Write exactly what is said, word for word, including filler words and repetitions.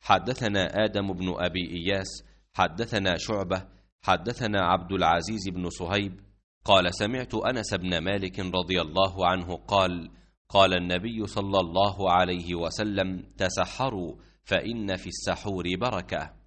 حدثنا آدم بن أبي إياس حدثنا شعبة حدثنا عبد العزيز بن صهيب قال سمعت أنس بن مالك رضي الله عنه قال قال النبي صلى الله عليه وسلم تسحروا فإن في السحور بركة.